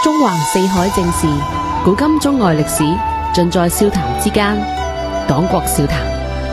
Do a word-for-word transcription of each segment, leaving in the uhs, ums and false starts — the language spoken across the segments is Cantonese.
中橫四海正事，古今中外歷史，盡在笑談之間。黨國笑談。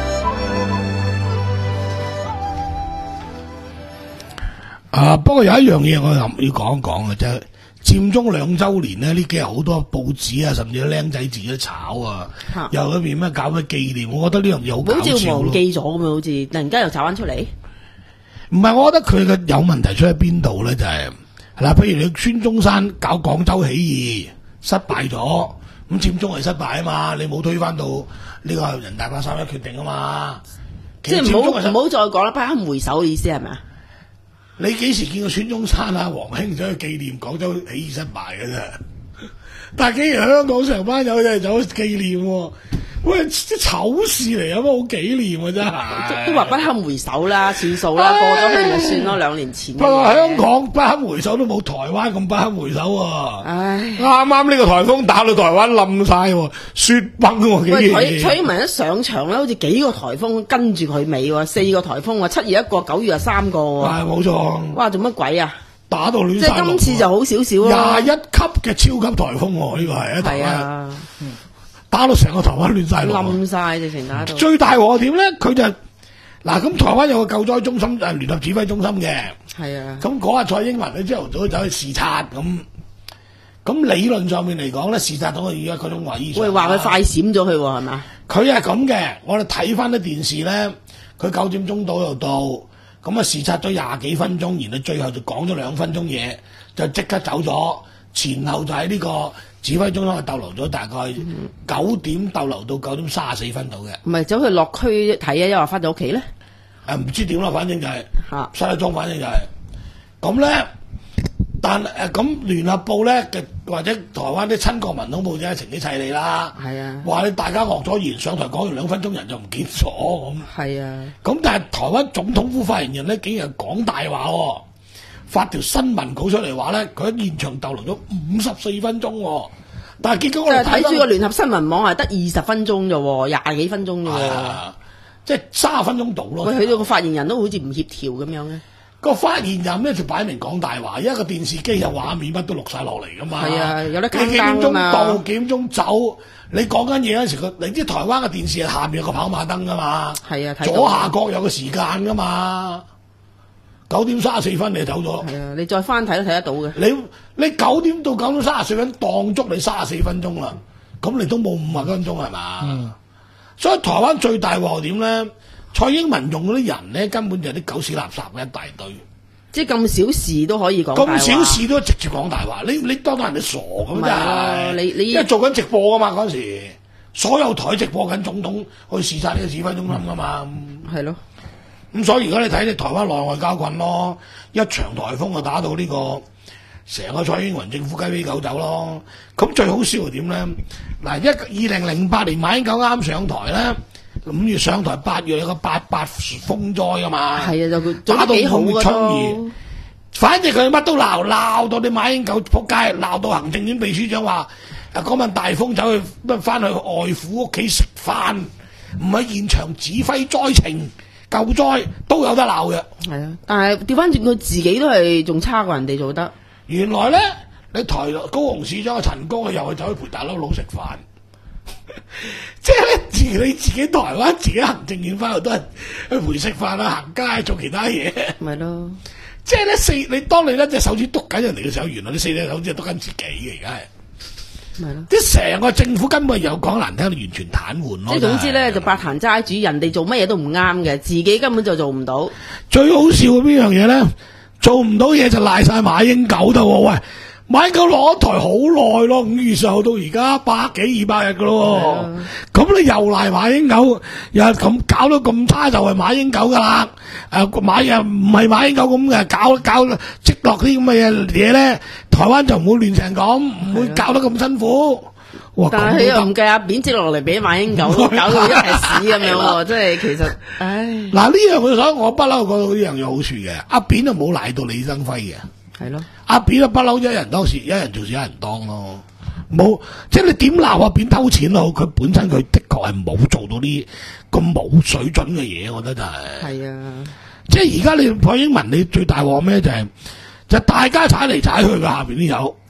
啊，不過有一樣嘢我諗要講一講嘅，就係佔中兩週年咧，呢幾日好多報紙啊，甚至啲僆仔自己都炒啊，又嗰邊咩搞咩紀念，我覺得呢樣嘢好搞笑咯。 好似忘記咗咁樣，好似突然間又炒翻出嚟。 唔係，我覺得佢嘅有問題出喺邊度咧？就係、是、嗱，譬如你孫中山搞廣州起義失敗咗，咁佔中係失敗啊嘛，你冇推翻到呢個人大八三一決定啊嘛。 即係唔好唔好再講啦，不堪回首嘅意思係咪啊？ 你幾時見過孫中山啊、黃興走去紀念廣州起義失敗嘅啫？但係竟然香港成班友仔走去紀念喎，喂，啲醜事嚟，有乜好紀念啊？真係都話不堪回首啦，算數啦，過咗去咪算咯，兩年前。 不過香港不堪回首都冇台灣咁不堪回首喎。 唉， 啱啱呢個颱風打到台灣冧晒喎，雪崩喎，竟然。 喂，蔡蔡英文一上場咧，好似幾個颱風跟住佢尾喎，四個颱風喎，七月一個，九月又三個喎。 係冇錯。 哇，做乜鬼啊？ 打到亂晒。 即係今次就好少少咯。 廿一級嘅超級颱風喎，呢個係啊， 係啊。 打到成個台灣亂晒龍， 冧晒直情打到。 最大鑊點咧？佢就嗱咁，台灣有個救災中心誒聯合指揮中心嘅。 係啊。咁嗰日蔡英文咧朝頭早走去視察咁，咁理論上面嚟講咧，視察到佢而家嗰種位。 喂，話佢快閃咗佢喎，係嘛？ 佢係咁嘅，我哋睇翻啲電視咧，佢九點鐘到又到，咁啊視察咗廿幾分鐘，然後最後就講咗兩分鐘嘢，就即刻走咗，前後就喺呢個指揮中心逗留咗大概九點逗留到九點三十四分度嘅。 唔係走去落區睇啊，又話翻咗屋企咧？ 誒唔知點啦，反正就係、是、 嚇， 西裝反正就係咁咧。但誒咁聯合報咧嘅或者台灣啲親國民黨報紙情幾砌你啦。係啊，話你大家惡咗言上台講完兩分鐘人就唔見咗咁。係啊，咁但係台灣總統府發言人咧竟然講大話喎，發條新聞稿出嚟話咧，佢喺現場逗留咗五十四分鐘喎。但係結果我哋睇住個聯合新聞網係得二十分鐘啫喎，廿幾分鐘啫喎， 即係三十分鐘到咯。 佢去到個發言人都好似唔協調咁樣嘅。 個發言人咧就擺明講大話，因為個電視機有畫面乜都錄晒落嚟噶嘛。係啊，有得幾點鐘到，幾點鐘走？你講緊嘢嗰陣時，個你知台灣嘅電視係下面有個跑馬燈噶嘛？係啊，左下角有個時間噶嘛。九點三十四分你就走咗。係啊，你再翻睇都睇得到嘅。你你九點到九點三十四分當足你三十四分鐘啦，咁你都冇五十分鐘係嘛？嗯。所以台灣最大鑊點咧？蔡英文用嗰啲人咧，根本就係啲狗屎垃圾嘅一大堆，即係咁小事都可以講大話，咁小事都直接講大話。你你當到人哋傻咁真係，你你因為做緊直播噶嘛嗰陣時，所有台直播緊總統去視察呢個指揮中心噶嘛，係咯。咁所以而家你睇你台灣內外交困咯，一場颱風就打到呢、這個成個蔡英文政府雞飛狗走咯。咁最好笑係點咧？嗱，一二零零八年馬英九啱上台咧。五月上台，八月有個八八風災啊嘛，係啊，就佢打到五月春二，反正佢乜都鬧，鬧到你馬英九仆街，鬧到行政院秘書長話，誒嗰晚大風走去乜翻去外父屋企食飯，唔喺現場指揮災情救災都有得鬧嘅。係啊，但係調翻轉佢自己都係仲差過人哋做得。原來咧，你台高雄市長嘅陳光又係走去陪大佬佬食飯。即係咧，自你自己台灣自己行政院翻去都係去陪食飯啊、行街做其他嘢，咪咯。即係咧四，你當你咧隻手指篤緊人哋嘅時候，原來你四隻手指係篤緊自己嘅，而家係咪咯？即係成個政府根本有講難聽，完全癱瘓咯。即係總之咧，就八壇齋主，人哋做乜嘢都唔啱嘅，自己根本就做唔到。最好笑嘅邊樣嘢咧，做唔到嘢就賴晒馬英九度喎，喂！馬英九落台好耐咯，五月十號到而家百幾二百日噶咯，咁、啊、你又賴馬英九，又咁搞到咁差就係馬英九噶啦，誒、啊、馬又唔係馬英九咁嘅，搞搞積落啲咁嘅嘢嘢咧，台灣就唔會亂成咁，唔會搞得咁辛苦。哇但係佢又唔計阿扁接落嚟俾馬英九，搞到一係屎咁樣喎，即係其實，唉。嗱呢樣嘢所以我不嬲覺得呢樣有好處嘅，阿扁就冇賴到李登輝嘅。係咯，阿扁啊不嬲一人當事，一人做事一人當咯，冇即係你點鬧阿扁偷錢咯，佢本身佢的確係冇做到啲咁冇水準嘅嘢，我覺得就係、是。係啊，即係而家你蔡英文你最大鑊咩就係、是、就大家踩嚟踩去嘅下邊啲友，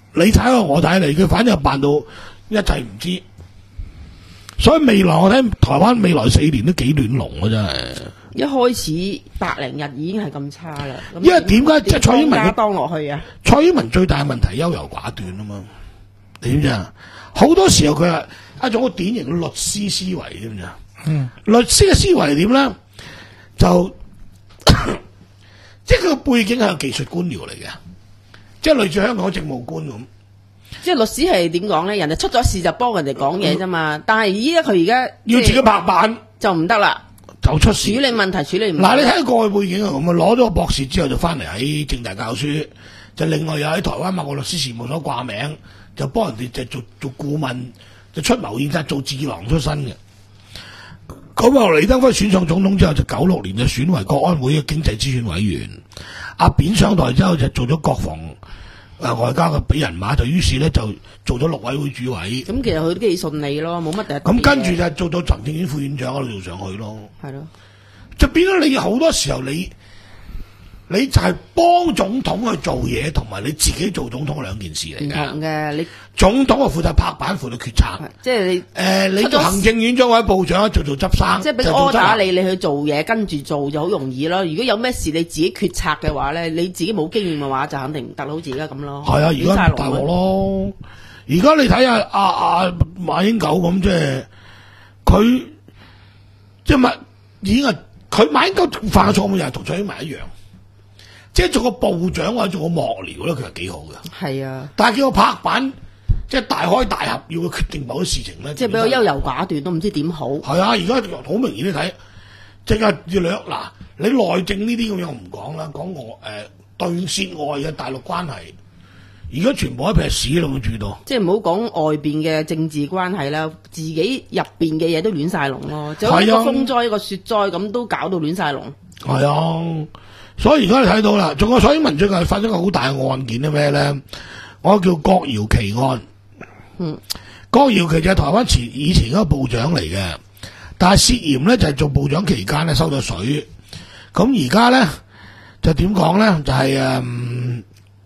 你睇我，我睇你，佢反正扮到一切唔知。所以未來我睇台灣未來四年都幾亂龍啊，真係。 一開始百零日已經係咁差啦。 因為點解即係蔡英文當落去啊？ 蔡英文最大嘅問題優柔寡斷啊嘛，你知唔知啊？好多時候佢係一種好典型嘅律師思維，知唔知啊？嗯，律師嘅思維係點咧？就即係佢個背景係個技術官僚嚟嘅，即係類似香港政務官咁。 即係律師係點講咧？人哋出咗事就幫人哋講嘢啫嘛。嗯、但係依家佢而家要自己拍板就唔得啦。就出事處理問題處理唔到。嗱，你睇過去背景係咁啊，攞咗個博士之後就翻嚟喺政大教書，就另外又喺台灣某個律師事務所掛名，就幫人哋就做做顧問，就出謀獻策做智囊出身嘅。咁後嚟李登輝選上總統之後，就九六年就選為國安會嘅經濟諮詢委員。阿扁上台之後就做咗國防誒外交嘅俾人馬，就於是咧就做咗陸委會主委。咁其實佢都幾順利咯，冇乜第一。咁跟住就做到行政院副院長嗰度做上去咯。係咯，就變咗你好多時候你你就係幫總統去做嘢，同埋你自己做總統兩件事嚟嘅。唔同嘅，你總統係負責拍板負責決策，即係你誒、呃、你做行政院長或者部長做做執生，即係俾個 order你，你去做嘢跟住做就好容易咯。如果有咩事你自己決策嘅話咧，你自己冇經驗嘅話就肯定唔得，好似而家咁咯。係啊，而家大鑊咯。而家你睇下阿阿馬英九咁，即係佢即係咪已經係佢馬英九犯嘅錯誤又係同蔡英文一樣。即係做個部長或者做個幕僚咧，佢係幾好嘅。係啊，但係叫我拍板，即係大開大合，要佢決定某啲事情咧，即係比較優柔寡斷，都唔知點好。係啊，而家好明顯你睇，即係要兩嗱，你內政呢啲咁樣我唔講啦，講我誒對涉外嘅大陸關係，而家全部一撇屎咯，住到。即係唔好講外邊嘅政治關係啦，自己入邊嘅嘢都亂晒龍咯，就好似個風災、一個雪災咁，都搞到亂晒龍。係啊。所以而家你睇到啦，仲有蔡英文最近發生個好大嘅案件係咩咧？我叫郭堯祺案。嗯，郭堯祺就係台灣前以前一個部長嚟嘅，但係涉嫌咧就係、是、做部長期間咧收咗水。咁而家咧就點講咧？就係、是、誒，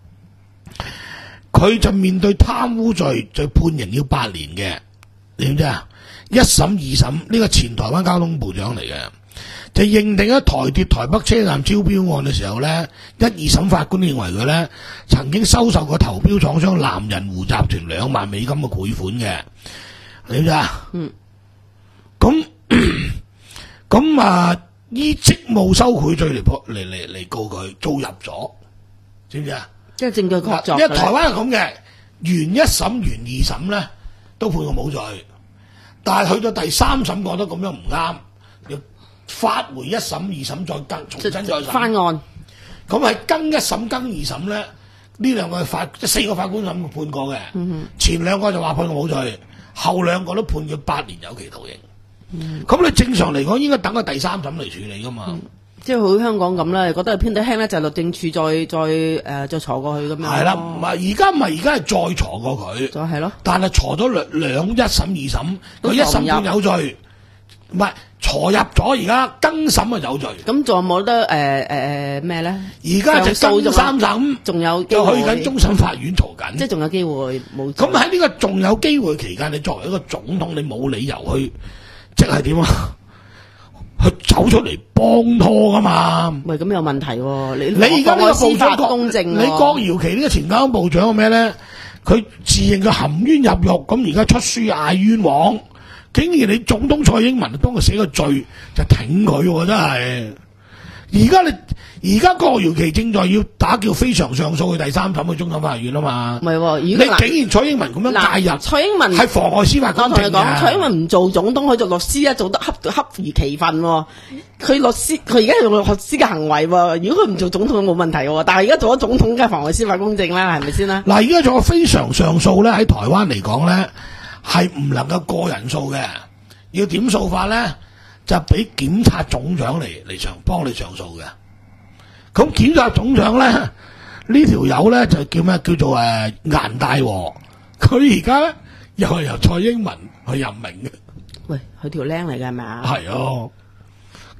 佢、嗯、就面對貪污罪，就判刑要八年嘅。你知唔知啊？一審二審呢、這個前台灣交通部長嚟嘅。就認定喺台鐵台北車站招標案嘅時候咧，一二審法官認為佢咧曾經收受過投標廠商南人湖集團兩萬美金嘅賄款嘅，你知唔知啊？嗯。咁咁啊，依職務收賄罪嚟嚟嚟嚟告佢，做入咗，知唔知啊？即係證據確鑿。因為台灣係咁嘅，原一審、原二審咧都判佢冇罪，但係去到第三審覺得咁樣唔啱。發回一審、二審再更重新再審翻案，咁係更一審、更二審咧，呢兩個法即四個法官咁判過嘅。嗯、前兩個就話判佢冇罪，後兩個都判佢八年有期徒刑。咁、嗯、你正常嚟講應該等佢第三審嚟處理噶嘛？嗯、即係好似香港咁啦，覺得係偏得輕咧，就律政處再再誒、呃、再坐過去咁樣。係啦，唔係而家唔係而家係再坐過佢，就係咯。但係坐咗兩兩一審、二審，佢一審判有罪。唔係坐入咗，而家更審啊有罪。咁仲有冇得誒誒咩咧？而家就更三審，仲有就去緊終審法院嘈緊，即係仲有機會冇。咁喺呢個仲有機會期間，你作為一個總統，你冇理由去即係點啊？去走出嚟幫拖噶嘛？喂，咁有問題喎、啊！你你而家呢個司法公正、啊，你郭堯祺呢個前交通部長係咩咧？佢自認佢含冤入獄，咁而家出書嗌冤枉。竟然你總統蔡英文幫佢寫個罪就挺佢喎，真係！而家你而家郭堯祺正在要打叫非常上訴去第三審去終審法院啊嘛，唔係喎，你竟然蔡英文咁樣介入，蔡英文係妨礙司法公正嘅。我同你講，蔡英文唔做總統，佢做律師啊，做得恰恰如其分喎。佢律師，佢而家係用律師嘅行為喎。如果佢唔做總統冇問題喎，但係而家做咗總統，梗係妨礙司法公正啦，係咪先啦？嗱，而家做個非常上訴咧，喺台灣嚟講咧。係唔能夠過人數嘅，要點數法咧，就俾檢察總長嚟嚟上幫你上訴嘅。咁檢察總長咧，呢條友咧就叫咩？叫做誒顏大和。佢而家咧又係由蔡英文去任命嘅。喂，佢條僆嚟嘅係咪啊？係啊。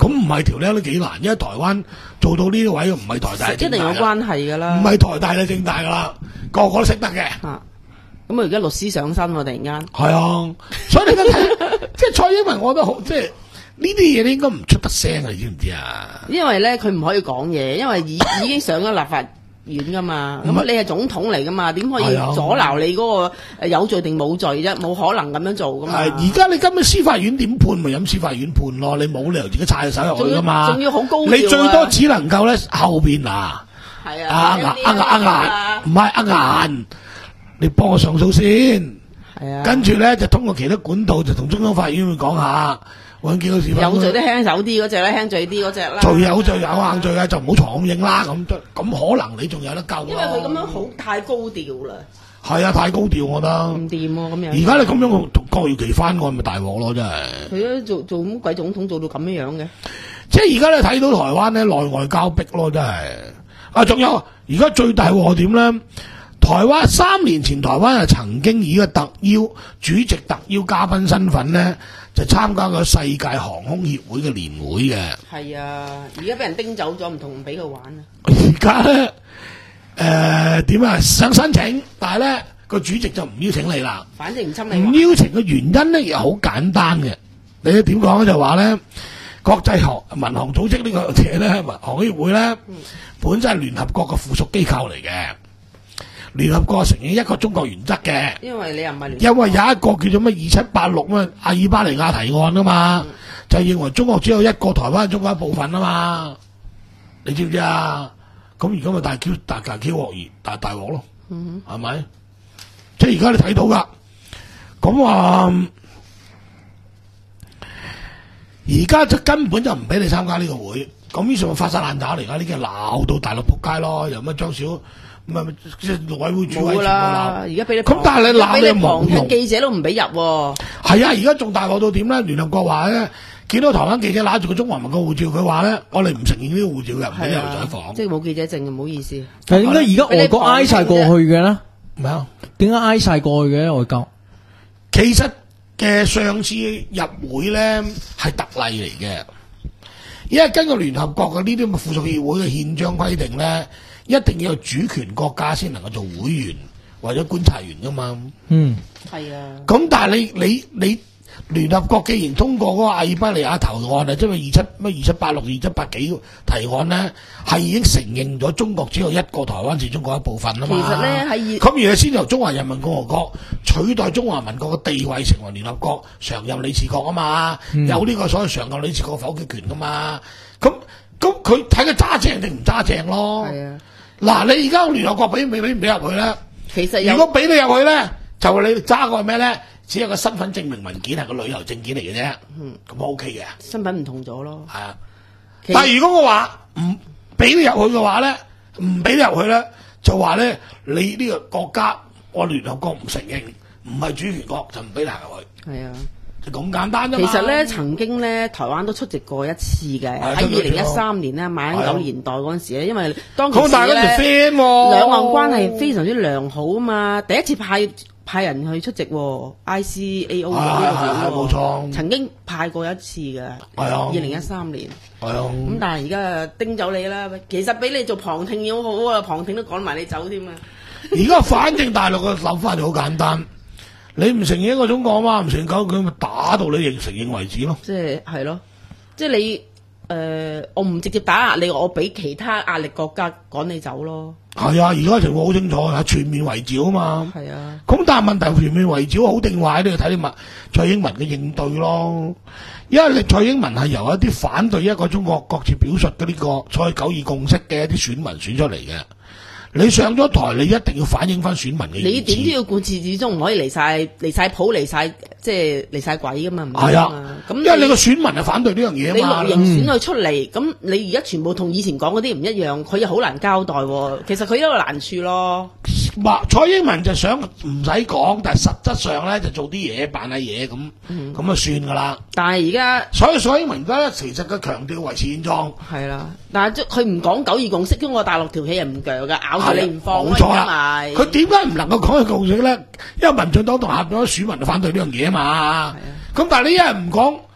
咁唔係條僆都幾難，因為台灣做到呢啲位唔係台大政大， 一定有關係㗎啦。 唔係台大就政大㗎啦，個個都識得嘅。 啊，咁啊而家律師上身喎，突然間。 係啊，所以你而家睇，即係蔡英文，我覺得好，即係呢啲嘢你應該唔出得聲啊，你知唔知啊？ 因為咧佢唔可以講嘢，因為已已經上咗立法院噶嘛，咁你係總統嚟噶嘛，點可以阻撓你嗰個有罪定冇罪啫？冇可能咁樣做噶嘛。 而家你根本司法院點判咪飲司法院判咯，你冇理由自己插手入去噶嘛。 仲要好高調啊！ 你最多只能夠咧後邊嗱， 係啊啊啊啊唔係啊顏，你幫我上訴先。係啊，跟住咧就通過其他管道就同中央法院去講下。揾幾個事有罪都輕手啲嗰隻啦，輕罪啲嗰隻啦。 罪有罪有硬罪嘅就唔好藏咁影啦，咁咁可能你仲有得救。 因為佢咁樣好太高調啦。 係啊，太高調我覺得。 唔掂喎，咁樣。 而家你咁樣郭耀琪翻案咪大鑊咯，真係。 佢都做做乜鬼總統做到咁樣樣嘅？ 即係而家你睇到台灣咧內外交逼咯，真係。啊，仲有而家最大鑊點咧？台灣三年前台灣係曾經以個特邀主席特邀嘉賓身份咧。就參加個世界航空協會嘅年會嘅。 係啊，而家俾人叮走咗，唔同唔俾佢玩啊。 而家咧，誒點啊？想申請，但係咧個主席就唔邀請你啦。 反正唔侵你。 唔邀請嘅原因咧，又好簡單嘅。你點講咧？就話咧，國際航民航組織呢個嘢咧，民航協會咧，嗯、本身係聯合國嘅附屬機構嚟嘅。聯合國承認一個中國原則嘅， 因為你又唔係聯合國， 因為有一個叫做咩二七八六咩阿爾巴尼亞提案啊嘛，嗯、就認為中國只有一個台灣，中國一部分啊嘛，你知唔知啊？咁而家咪大 Q 大大 Q 鑊熱大大鑊咯，係咪、嗯？即係而家你睇到噶，咁啊，而家就根本就唔俾你參加呢個會，咁於是咪發晒爛渣嚟噶，呢啲鬧到大陸仆街咯，又乜張小。唔係即係陸委會主委啦，而家俾你咁，但係你鬧你冇用， 記者都唔俾入喎。 係啊，而家仲大鑊到點咧？聯合國話咧，見到台灣記者揦住個中華民國護照，佢話咧，我哋唔承認呢個護照嘅，唔俾入採訪。 即係冇記者證，唔好意思。 但係點解而家外國挨晒過去嘅咧？ 咩啊？ 點解挨晒過去嘅外交？ 其實嘅上次入會咧係特例嚟嘅，因為根據聯合國嘅呢啲咁嘅附屬協會嘅憲章規定咧。一定要有主權國家先能夠做會員或者觀察員噶嘛。嗯，係啊。咁但係你你你聯合國既然通過嗰個阿爾巴尼亞投案啊，即係二七咩二七八六二七八幾提案咧，係已經承認咗中國只有一個台灣是中國一部分啊嘛。其實咧喺咁而家先由中華人民共和國取代中華民國嘅地位，成為聯合國常任理事國啊嘛，嗯、有呢個所謂常任理事國否決權噶嘛。咁咁佢睇佢揸正定唔揸正咯。係啊。嗱，你而家聯合國俾未俾唔俾入去咧？其實如果俾你入去咧，就你揸個係咩咧？只有個身份證明文件係個旅遊證件嚟嘅啫。嗯，咁 OK 嘅。身份唔同咗咯。係啊。但係如果我話唔俾你入去嘅話咧，唔俾你入去咧，就話咧你呢個國家我聯合國唔承認，唔係主權國就唔俾你入去。係啊。咁簡單啫嘛。其實咧，曾經咧，台灣都出席過一次嘅，喺二零一三年咧，馬英九年代嗰陣時咧，因為當其時咧，兩岸關係非常之良好啊嘛，第一次派派人去出席 I C A O 呢個會，冇錯，曾經派過一次嘅，二零一三年。係啊。咁但係而家叮走你啦，其實俾你做旁聽要好啊，旁聽都趕埋你走添啊。而家反正大陸嘅諗法就好簡單。你唔承認一個中國嘛，唔承認佢咪打到你認承認為止咯。即係係咯，即係你誒、呃，我唔直接打壓你，我俾其他壓力國家趕你走咯。係啊，而家情況好清楚，係全面圍剿啊嘛。係啊。咁但係問題全面圍剿好定壞，你要睇你蔡英文嘅應對咯。因為你蔡英文係由一啲反對一個中國各自表述嘅呢個所謂九二共識嘅一啲選民選出嚟嘅。你上咗台，你一定要反映翻選民嘅意見。你點都要貫徹始終，唔可以離晒離晒譜，離晒即係離晒鬼噶嘛？係啊，咁因為你個選民係反對呢樣嘢啊嘛。你綠營選佢出嚟，咁、嗯、你而家全部同以前講嗰啲唔一樣，佢又好難交代。其實佢一個難處咯。蔡英文就想唔使講，但係實質上咧就做啲嘢扮下嘢咁，咁、嗯、就算噶啦。但係而家所以蔡英文而家咧，其實佢強調維持現狀。係啦，但係佢唔講九二共識，中國大陸條氣係唔鋸噶，咬住你唔放。冇錯啦，佢點解唔能夠講佢共識咧？因為民進黨同下邊啲選民就反對呢樣嘢啊嘛。咁但係你一係唔講，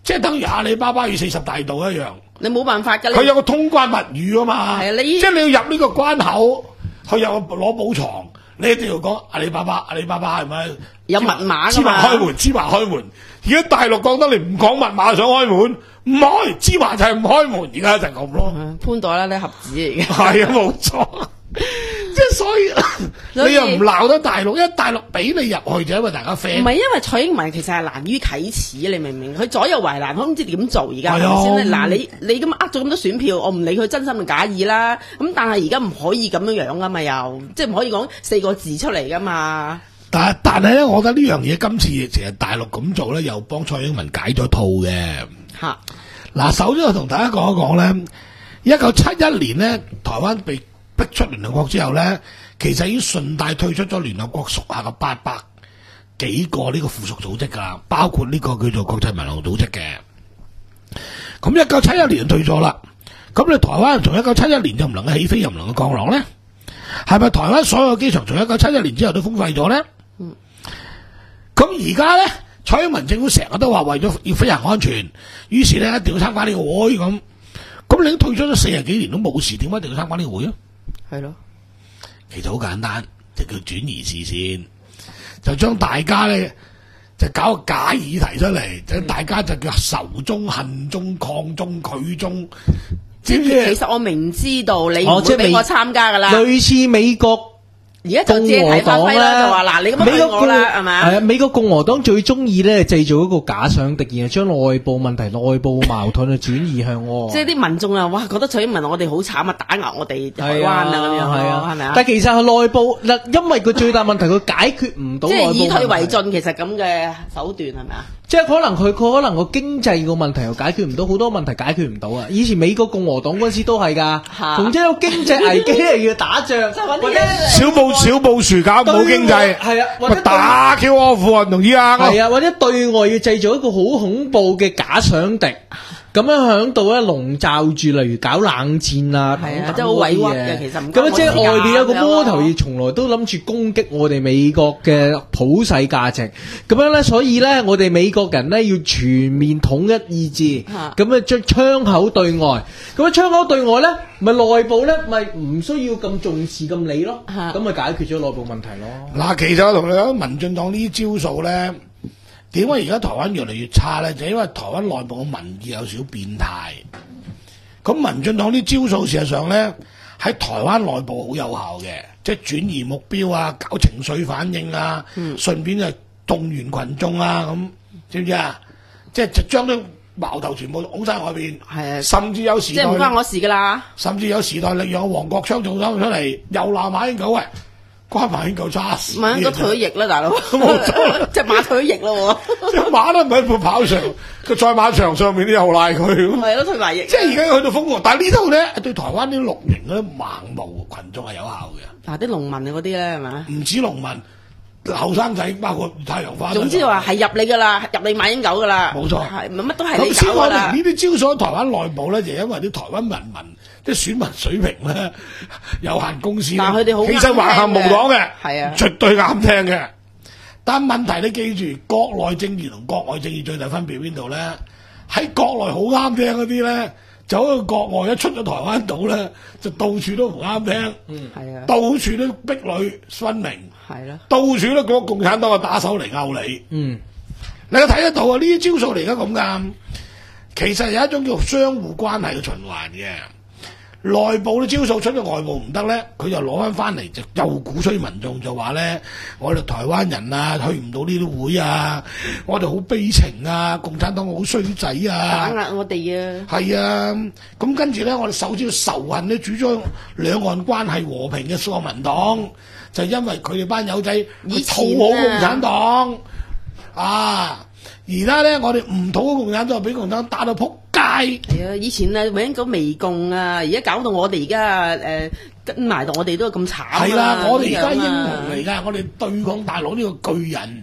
即係等於阿里巴巴與四十大盜一樣。 你冇辦法㗎， 佢有個通關密語啊嘛。係啊，你即係你要入呢個關口，佢有攞寶藏，你一定要講阿里巴巴，阿里巴巴係咪有密碼㗎芝麻開門，芝麻開門。而家大陸覺得你唔講密碼想開門，唔開，芝麻就係唔開門，而家就係咁咯。 潘朵拉啲盒子嚟嘅。 係啊，冇錯。即係所以你又唔鬧得大陸，因為大陸俾你入去就因為大家 friend。 唔係因為蔡英文其實係難於啟齒，你明唔明？佢左右為難，佢唔知點做而家係咪先咧？嗱，你你咁呃咗咁多選票，我唔理佢真心定假意啦。咁但係而家唔可以咁樣樣噶嘛，又即係唔可以講四個字出嚟噶嘛。 但係但係咧，我覺得呢樣嘢今次其實大陸咁做咧，又幫蔡英文解咗套嘅。 嚇！ 嗱，首先我同大家講一講咧，一九七一年咧，台灣被逼出聯合國之後咧，其實已經順帶退出咗聯合國屬下嘅八百幾個呢個附屬組織㗎啦，包括呢個叫做國際民航組織嘅。咁一九七一年退咗啦，咁你台灣從一九七一年就唔能夠起飛，又唔能夠降落咧？係咪台灣所有機場從一九七一年之後都封閉咗咧？嗯。咁而家咧，蔡英文政府成日都話為咗要飛行安全，於是咧一定要參加呢個會咁。咁你都退出咗四十幾年都冇事，點解一定要參加呢個會啊？係咯，其實好簡單，就叫轉移視線，就將大家咧就搞個假議題出嚟，就大家就叫仇中、恨中、抗中、拒中，知唔知？ 其實我明知道你唔會俾我參加噶啦， 類似美國。 而家就借題發揮啦，就話嗱，你咁樣對我啦，係咪？ 係啊，美國共和黨最中意咧製造一個假想敵，然後將內部問題、內部矛盾去轉移向我。 即係啲民眾啊，哇，覺得蔡英文我哋好慘啊，打壓我哋台灣啊咁樣，係啊，係咪啊？ 但係其實係內部嗱，因為佢最大問題佢解決唔到內部問題。即係以退為進， 其實咁嘅手段係咪啊？ 即係可能佢佢可能個經濟個問題又解決唔到，好多問題解決唔到啊！以前美國共和黨嗰陣時都係㗎，逢即有經濟危機係要打仗，或者小布小布殊搞唔好經濟， 係啊，或者打 Q 阿富汗同伊拉克， 係啊，或者對外要製造一個好恐怖嘅假想敵。咁樣響度咧籠罩住，例如搞冷戰啊， 係啊，真係好委屈嘅。其實唔咁即係外邊有個魔頭，亦從來都諗住攻擊我哋美國嘅普世價值。咁樣咧，所以咧，我哋美國人咧要全面統一意志，咁啊將窗口對外。咁啊窗口對外咧，咪內部咧咪唔需要咁重視咁理咯。咁咪解決咗內部問題咯。 嗱，其實我同你講，民進黨呢啲招數咧。點解而家台灣越嚟越差咧？就因為台灣內部嘅民意有少少變態。咁民進黨啲招數事實上咧喺台灣內部好有效嘅，即係轉移目標啊，搞情緒反應啊，嗯、順便就動員群眾啊，咁知唔知啊？即係就將啲矛頭全部拱晒外邊， 係啊， 甚至有時代即係唔關我事噶啦。 甚至有時代力量黃國昌做咗出嚟，又鬧馬英九喂。關馬英九差事， 馬英九退咗役啦，大佬，隻馬退咗役咯， 隻馬都唔喺副跑場，個賽馬場上面都又賴佢， 係咯，退埋役。 即係而家去到瘋狂，但係呢度咧對台灣啲綠營嗰啲盲目群眾係有效嘅。 嗱，啲農民嗰啲咧係咪？ 唔止農民，後生仔包括太陽花。 總之話係入你噶啦，入你馬英九噶啦。 冇錯， 係乜都係你搞噶啦。 呢啲招數喺台灣內部咧，就因為啲台灣人民。即係選民水平咧，有限公司， 但佢哋好其實橫行無黨嘅， 係啊， 絕對啱聽嘅。但問題你記住，國內政治同國外政治最大分別邊度咧？喺國內好啱聽嗰啲咧，走去國外一出咗台灣島咧，就到處都唔啱聽， 嗯，係啊， 到處都壁壘分明， 係啦， 到處都講共產黨嘅打手嚟拗你， 嗯， 你睇得到啊？呢啲招數嚟而家咁噶，其實有一種叫相互關係嘅循環嘅。內部啲招數出咗外部唔得咧，佢就攞翻翻嚟就又鼓吹民眾就話咧，我哋台灣人啊去唔到呢啲會啊，我哋好悲情啊，共產黨好衰仔啊， 打壓我哋啊， 係啊，咁跟住咧，我哋首先要仇恨咧，主張兩岸關係和平嘅國民黨，就因為佢哋班友仔去討好共產黨啊。而家咧，我哋唔討好共產黨，俾共產黨打到撲街。 係啊，以前啊，永久媚共啊，而家搞到我哋而家誒跟埋到我哋都咁慘。 係啦，我哋而家英雄嚟㗎，我哋對抗大陸呢個巨人，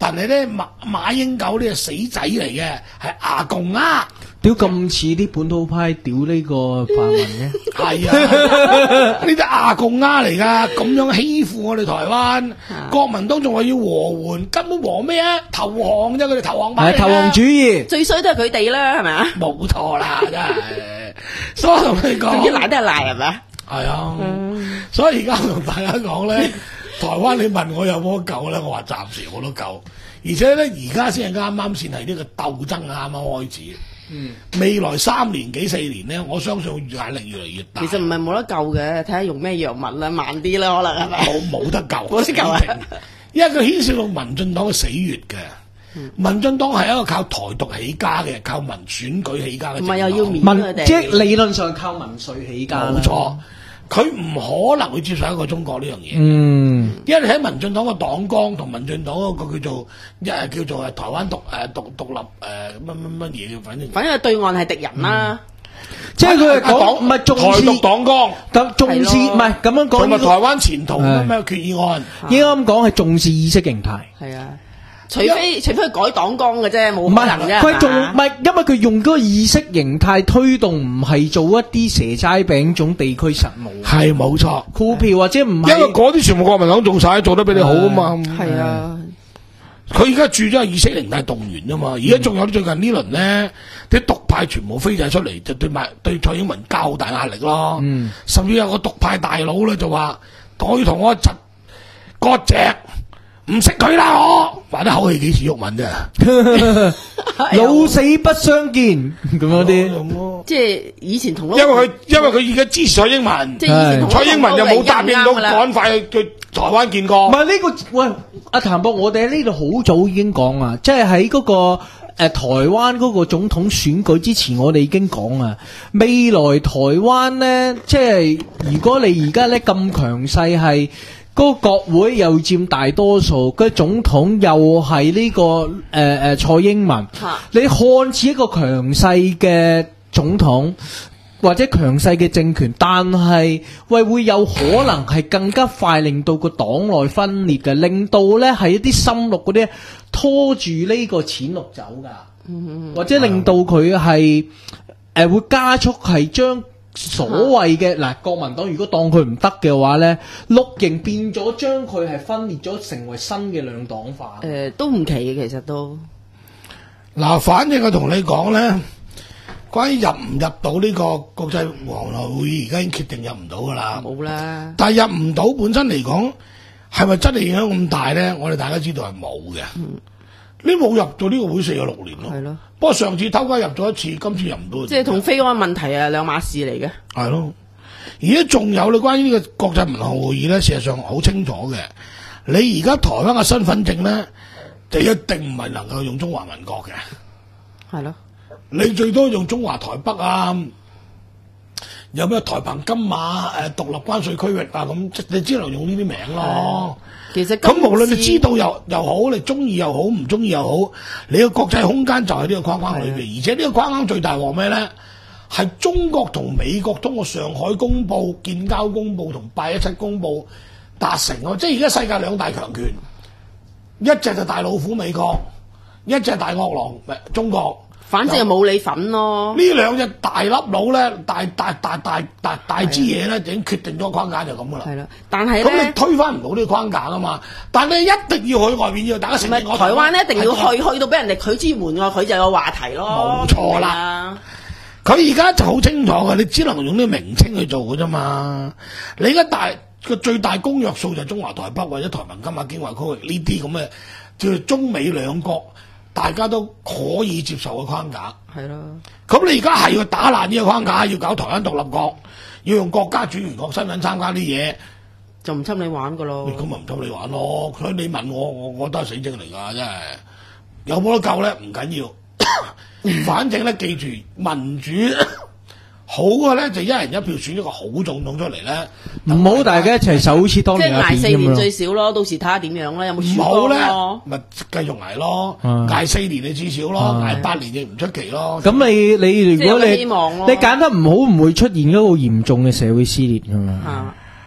但係咧馬馬英九呢個死仔嚟嘅，係牙共啊！ 屌咁似啲本土派屌呢個泛民嘅， 係啊！呢啲牙共丫嚟噶，咁樣欺負我哋台灣，國民黨仲話要和緩，根本和咩啊？投降啫，佢哋投降派。 係投降主義， 最衰都係佢哋啦，係咪啊？ 冇錯啦，真係。所以我同你講， 總之賴都係賴係咪？ 係啊，所以而家同大家講咧，台灣你問我有冇得救咧？我話暫時我都救，而且咧而家先係啱啱先係呢個鬥爭啱啱開始。嗯，未來三年幾四年咧，我相信壓力越嚟越大。 其實唔係冇得救嘅，睇下用咩藥物啦，慢啲啦，可能係咪？ 冇冇得救， 冇得救啊！ 因為佢牽涉到民進黨嘅死穴嘅。嗯、民進黨係一個靠台獨起家嘅，靠民選舉起家嘅。 唔係又要免民佢哋， 即係理論上靠民粹起家。 冇錯。佢唔可能會接受一個中國呢樣嘢， 嗯， 因為你喺民進黨個黨綱同民進黨嗰個叫做一係叫做係台灣獨誒獨獨立誒乜乜乜嘢嘅，反正反正對岸係敵人啦。 即係佢係講唔係重視台獨黨綱， 咁重視唔係咁樣講， 同埋台灣前途咩咩決議案， 應該咁講係重視意識形態。 係啊。除非除非佢改黨綱嘅啫，冇可能啫。 佢仲唔係，因為佢用嗰個意識形態推動，唔係做一啲蛇齋餅種地區實務。 係冇錯， 股票或者唔係， 因為嗰啲全部國民黨做晒，做得比你好啊嘛。 係啊， 佢而家注咗係意識形態動員啊嘛。而家仲有最近呢輪咧，啲獨派全部飛晒出嚟，就對埋對蔡英文交好大壓力咯。嗯，甚至有個獨派大佬咧就話，我要同我侄割席。唔識佢啦，我話啲口氣幾似毓民啫， 老死不相見咁樣啲， 即係以前同， 因為佢因為佢而家支持蔡英文， 即係以前同蔡英文又冇答應到趕快去去台灣見過。 唔係呢個喂，阿譚博，我哋喺呢度好早已經講啊，即係喺嗰個誒、呃、台灣嗰個總統選舉之前，我哋已經講啊，未來台灣咧，即係如果你而家咧咁強勢係。嗰個國會又佔大多數，個總統又係呢、這個誒誒、呃、蔡英文，啊、你看似一個強勢嘅總統或者強勢嘅政權，但係喂會有可能係更加快令到個黨內分裂嘅，令到咧係一啲深綠嗰啲拖住呢個淺綠走噶，嗯、或者令到佢係誒會加速係將。所謂嘅嗱，國民黨如果當佢唔得嘅話咧，綠營變咗將佢係分裂咗，成為新嘅兩黨化。 誒、呃，都唔奇嘅，其實都嗱，反正我同你講咧，關於入唔入到呢個國際黃內會議，而家已經決定入唔到噶啦，冇啦。但係入唔到本身嚟講，係咪真係影響咁大咧？我哋大家知道係冇嘅。嗯你冇入到呢個會四十六年咯，係咯。不過上次偷雞入咗一次，今次入唔到。即係同飛安問題啊，兩碼事嚟嘅。 係咯，而家仲有你關於呢個國際民航會議咧，事實上好清楚嘅。你而家台灣嘅身份證咧，就一定唔係能夠用中華民國嘅。係咯，你最多用中華台北啊，有咩台澎金馬誒獨立關稅區域啊咁，你只能用呢啲名咯。 其實咁無論你知道又又好，你中意又好，唔中意又好，你個國際空間就喺呢個框框裏邊，而且呢個框框最大鑊咩咧？係中國同美國通過上海公報、建交公報同八一七公報達成咯，即係而家世界兩大強權，一隻就大老虎美國，一隻大惡狼中國。 反正係冇你份咯。 呢兩隻大粒佬咧，大大大大大大支嘢咧，已經決定咗框架就咁噶啦。係啦， 但係咁你推翻唔到呢個框架啊嘛。但係你一定要去外邊要大家承認我。 台灣咧一定要去，去到俾人哋拒之門外，佢就有話題咯。 冇錯啦。佢而家就好清楚嘅，你只能用呢個名稱去做嘅啫嘛。你而家大個最大公約數就係中華台北或者台澎金馬經貿區域呢啲咁嘅叫做中美兩國。大家都可以接受嘅框架，係咯。咁你而家係要打爛呢個框架，要搞台灣獨立國，要用國家主權國身份參加啲嘢， 就唔侵你玩噶咯。 咁咪唔侵你玩咯。所以你問我，我我都係死精嚟㗎，真係有冇得救咧？唔緊要，反正咧記住民主。好嘅咧，就一人一票選一個好總統出嚟咧， 唔好大家一齊手好似當年即係捱四年最少咯，到時睇下點樣咧，有冇輸光咯？ 咪繼續捱咯，捱四年你至少咯，捱八年亦唔出奇咯。 咁你你如果你你揀得唔好，唔會出現一個嚴重嘅社會撕裂㗎嘛？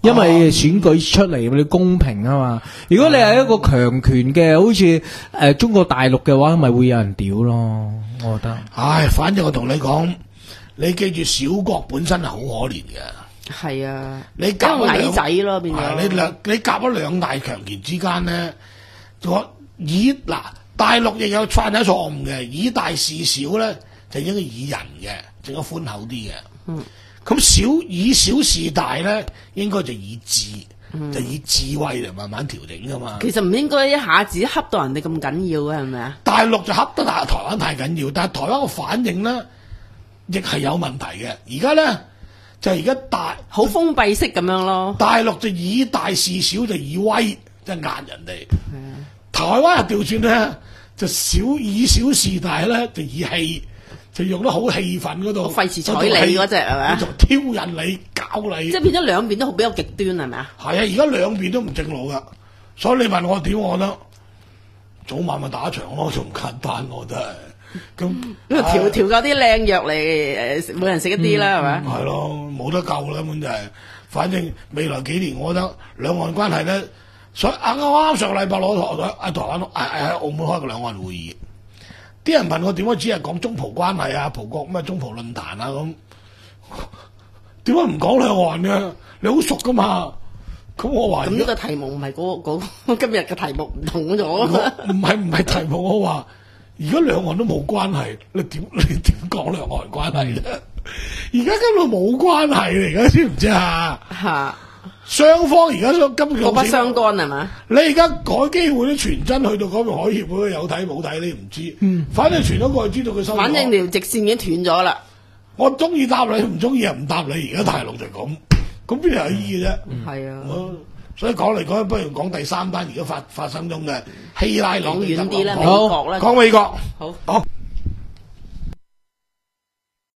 因為選舉出嚟你公平啊嘛。如果你係一個強權嘅，好似誒、呃、中國大陸嘅話，咪會有人屌咯。我覺得。 唉，反正我同你講，你記住小國本身係好可憐嘅。 係啊， 你夾矮仔咯，變咗。 你兩你夾咗兩大強權之間咧，我以嗱大陸亦有犯咗錯誤嘅，以大事小咧就應該以人嘅，整個寬厚啲嘅。嗯。咁小以小事大咧，應該就以智，嗯、就以智慧嚟慢慢調整噶嘛。 其實唔應該一下子恰到人哋咁緊要嘅，係咪啊？ 大陸就恰得大台灣太緊要，但係台灣個反應咧，亦係有問題嘅。而家咧就而家大好封閉式咁樣咯。 大陸就以大事小，就以威即係壓人哋。嗯、台灣又調轉咧，就小以小事大咧，就以氣。就用得好氣憤嗰度， 費事睬你嗰隻係咪啊？ 就挑釁你、搞你， 即係變咗兩邊都好比較極端係咪啊？ 係啊，而家兩邊都唔正路噶，所以你問我點，我覺得早晚咪打場咯，仲簡單我覺得係。咁調調夠啲靚藥嚟誒，每人食一啲啦係咪？ 係咯，冇得救啦，根本就係。反正未來幾年，我覺得兩岸關係咧，所以啱啱上個禮拜攞台喺台灣喺澳門開個兩岸會議。啲人問我點解只係講中葡關係啊、葡國咩中葡論壇啊咁，點解唔講兩岸嘅？你好熟噶嘛？咁我話咁呢個題目唔係嗰嗰今日嘅題目唔同咗。 唔係唔係題目，我話而家兩岸都冇關係，你點你點講兩岸關係咧？而家根本冇關係嚟嘅，知唔知啊？嚇！雙方而家想今個不相干係嘛？ 你而家改機會都傳真去到嗰邊海協會有睇冇睇你唔知，嗯，反正傳咗過去知道佢收。 反正條直線已經斷咗啦。 我中意答你，唔中意又唔答你。而家大陸就咁，咁邊有意嘅啫？ 係啊， 所以講嚟講去，不如講第三單而家發發生中嘅希拉里。 講遠啲啦，美國啦。 講美國。 好。 好。